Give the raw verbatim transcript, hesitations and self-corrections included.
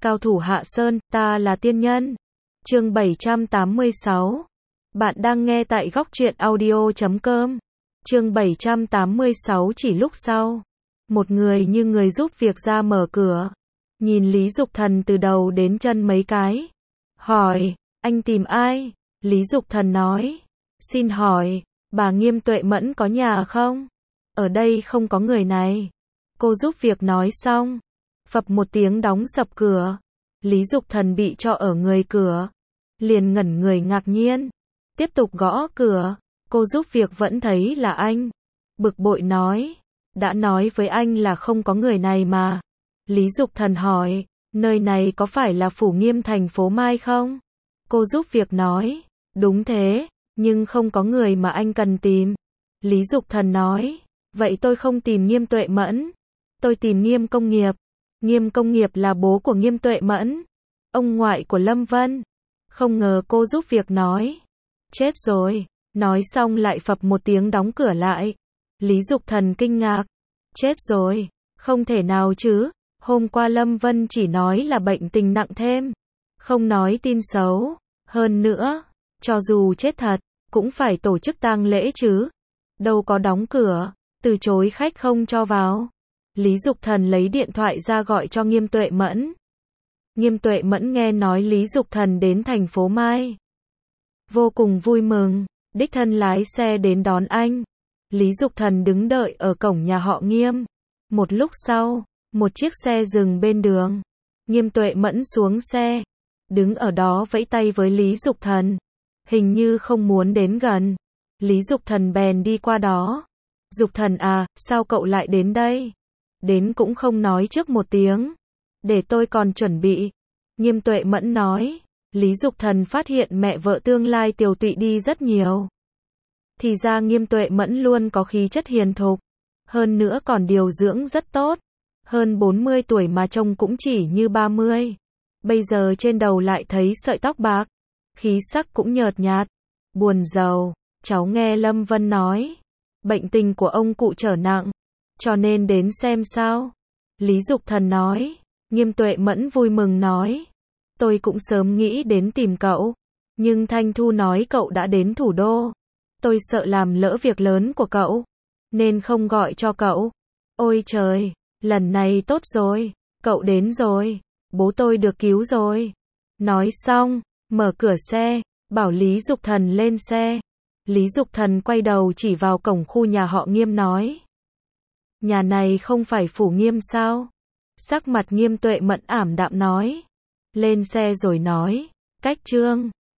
Cao thủ hạ sơn, ta là tiên nhân. Chương bảy trăm tám mươi sáu. Bạn đang nghe tại góc truyện audio chấm com. Chương bảy trăm tám mươi sáu. Chỉ lúc sau, một người như người giúp việc ra mở cửa, nhìn Lý Dục Thần từ đầu đến chân mấy cái, hỏi, anh tìm ai? Lý Dục Thần nói, xin hỏi, bà Nghiêm Tuệ Mẫn có nhà không? Ở đây không có người này. Cô giúp việc nói xong, phập một tiếng đóng sập cửa. Lý Dục Thần bị cho ở người cửa, liền ngẩn người ngạc nhiên, tiếp tục gõ cửa. Cô giúp việc vẫn thấy là anh, bực bội nói, đã nói với anh là không có người này mà. Lý Dục Thần hỏi, nơi này có phải là Phủ Nghiêm thành phố Mai không? Cô giúp việc nói, đúng thế, nhưng không có người mà anh cần tìm. Lý Dục Thần nói, vậy tôi không tìm Nghiêm Tuệ Mẫn, tôi tìm Nghiêm Công Nghiệp. Nghiêm Công Nghiệp là bố của Nghiêm Tuệ Mẫn, ông ngoại của Lâm Vân. Không ngờ cô giúp việc nói, chết rồi. Nói xong lại phập một tiếng đóng cửa lại. Lý Dục Thần kinh ngạc, chết rồi, không thể nào chứ, hôm qua Lâm Vân chỉ nói là bệnh tình nặng thêm, không nói tin xấu. Hơn nữa, cho dù chết thật, cũng phải tổ chức tang lễ chứ, đâu có đóng cửa, từ chối khách không cho vào. Lý Dục Thần lấy điện thoại ra gọi cho Nghiêm Tuệ Mẫn. Nghiêm Tuệ Mẫn nghe nói Lý Dục Thần đến thành phố Mai, vô cùng vui mừng, đích thân lái xe đến đón anh. Lý Dục Thần đứng đợi ở cổng nhà họ Nghiêm. Một lúc sau, một chiếc xe dừng bên đường. Nghiêm Tuệ Mẫn xuống xe, đứng ở đó vẫy tay với Lý Dục Thần, hình như không muốn đến gần. Lý Dục Thần bèn đi qua đó. Dục Thần à, sao cậu lại đến đây? Đến cũng không nói trước một tiếng, để tôi còn chuẩn bị. Nghiêm Tuệ Mẫn nói. Lý Dục Thần phát hiện mẹ vợ tương lai tiều tụy đi rất nhiều. Thì ra Nghiêm Tuệ Mẫn luôn có khí chất hiền thục, hơn nữa còn điều dưỡng rất tốt. Hơn bốn mươi tuổi mà trông cũng chỉ như ba mươi. Bây giờ trên đầu lại thấy sợi tóc bạc, khí sắc cũng nhợt nhạt, buồn rầu. Cháu nghe Lâm Vân nói, bệnh tình của ông cụ trở nặng, cho nên đến xem sao. Lý Dục Thần nói. Nghiêm Tuệ Mẫn vui mừng nói, tôi cũng sớm nghĩ đến tìm cậu, nhưng Thanh Thu nói cậu đã đến thủ đô, tôi sợ làm lỡ việc lớn của cậu, nên không gọi cho cậu. Ôi trời, lần này tốt rồi, cậu đến rồi, bố tôi được cứu rồi. Nói xong, mở cửa xe, bảo Lý Dục Thần lên xe. Lý Dục Thần quay đầu chỉ vào cổng khu nhà họ Nghiêm nói, nhà này không phải Phủ Nghiêm sao? Sắc mặt Nghiêm Tuệ Mẫn ảm đạm nói, lên xe rồi nói, cách Trương.